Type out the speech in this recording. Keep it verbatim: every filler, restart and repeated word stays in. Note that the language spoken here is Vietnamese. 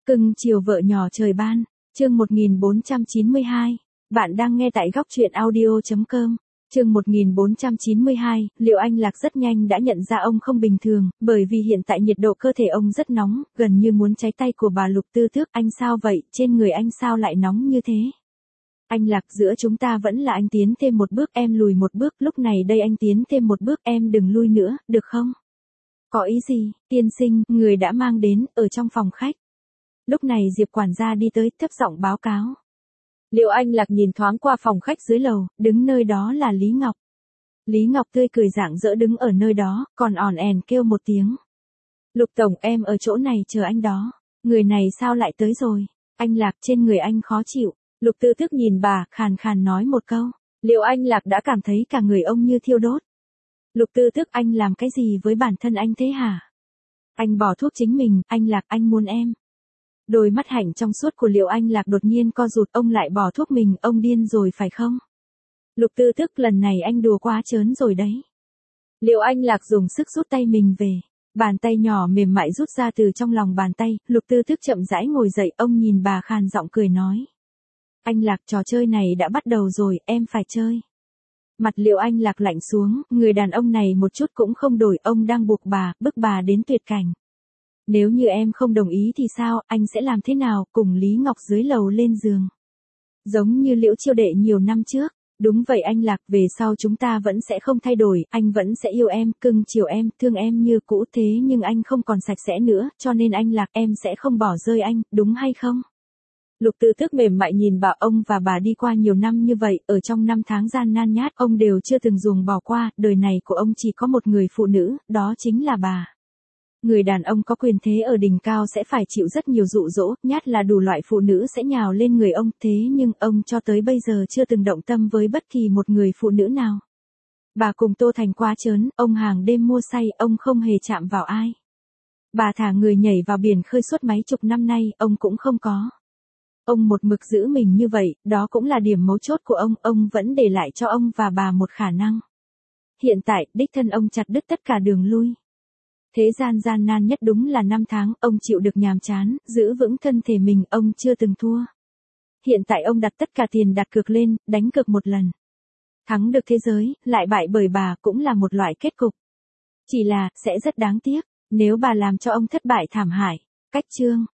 Cưng chiều vợ nhỏ trời ban, chương một nghìn bốn trăm chín mươi hai. Bạn đang nghe tại góc truyện audio chấm com. Chương một nghìn bốn trăm chín mươi hai, Liệu Anh Lạc rất nhanh đã nhận ra ông không bình thường, bởi vì hiện tại nhiệt độ cơ thể ông rất nóng, gần như muốn cháy tay của bà Lục Tư Tước. Anh sao vậy, trên người anh sao lại nóng như thế? Anh Lạc, giữa chúng ta vẫn là anh tiến thêm một bước, em lùi một bước, lúc này đây anh tiến thêm một bước, em đừng lui nữa, được không? Có ý gì, tiên sinh, người đã mang đến, ở trong phòng khách. Lúc này Diệp quản gia đi tới, thấp giọng báo cáo. Liệu Anh Lạc nhìn thoáng qua phòng khách dưới lầu, đứng nơi đó là Lý Ngọc. Lý Ngọc tươi cười rạng rỡ đứng ở nơi đó, còn ỏn ẻn kêu một tiếng. Lục tổng, em ở chỗ này chờ anh đó. Người này sao lại tới rồi? Anh Lạc, trên người anh khó chịu. Lục Tư Tước nhìn bà, khàn khàn nói một câu. Liệu Anh Lạc đã cảm thấy cả người ông như thiêu đốt. Lục Tư Tước, anh làm cái gì với bản thân anh thế hả? Anh bỏ thuốc chính mình, anh Lạc, anh muốn em. Đôi mắt hạnh trong suốt của Liệu Anh Lạc đột nhiên co rụt, ông lại bỏ thuốc mình, ông điên rồi phải không? Lục Tư Tước, lần này anh đùa quá trớn rồi đấy. Liệu Anh Lạc dùng sức rút tay mình về. Bàn tay nhỏ mềm mại rút ra từ trong lòng bàn tay, Lục Tư Tước chậm rãi ngồi dậy, ông nhìn bà khàn giọng cười nói. Anh Lạc, trò chơi này đã bắt đầu rồi, em phải chơi. Mặt Liệu Anh Lạc lạnh xuống, người đàn ông này một chút cũng không đổi, ông đang buộc bà, bức bà đến tuyệt cảnh. Nếu như em không đồng ý thì sao, anh sẽ làm thế nào, cùng Lý Ngọc dưới lầu lên giường. Giống như Liễu Chiêu Đệ nhiều năm trước. Đúng vậy anh Lạc, về sau chúng ta vẫn sẽ không thay đổi, anh vẫn sẽ yêu em, cưng chiều em, thương em như cũ, thế nhưng anh không còn sạch sẽ nữa, cho nên anh Lạc, em sẽ không bỏ rơi anh, đúng hay không? Lục Tư Tước mềm mại nhìn bà, ông và bà đi qua nhiều năm như vậy, ở trong năm tháng gian nan nhát, ông đều chưa từng dùng bỏ qua, đời này của ông chỉ có một người phụ nữ, đó chính là bà. Người đàn ông có quyền thế ở đỉnh cao sẽ phải chịu rất nhiều dụ dỗ, nhát là đủ loại phụ nữ sẽ nhào lên người ông, thế nhưng ông cho tới bây giờ chưa từng động tâm với bất kỳ một người phụ nữ nào. Bà cùng Tô Thành quá trớn, ông hàng đêm mua say, ông không hề chạm vào ai. Bà thả người nhảy vào biển khơi suốt mấy chục năm nay, ông cũng không có. Ông một mực giữ mình như vậy, đó cũng là điểm mấu chốt của ông, ông vẫn để lại cho ông và bà một khả năng. Hiện tại, đích thân ông chặt đứt tất cả đường lui. Thế gian gian nan nhất đúng là năm tháng, ông chịu được nhàm chán, giữ vững thân thể mình, ông chưa từng thua. Hiện tại ông đặt tất cả tiền đặt cược lên, đánh cược một lần. Thắng được thế giới, lại bại bởi bà cũng là một loại kết cục. Chỉ là, sẽ rất đáng tiếc, nếu bà làm cho ông thất bại thảm hại. Cách chương.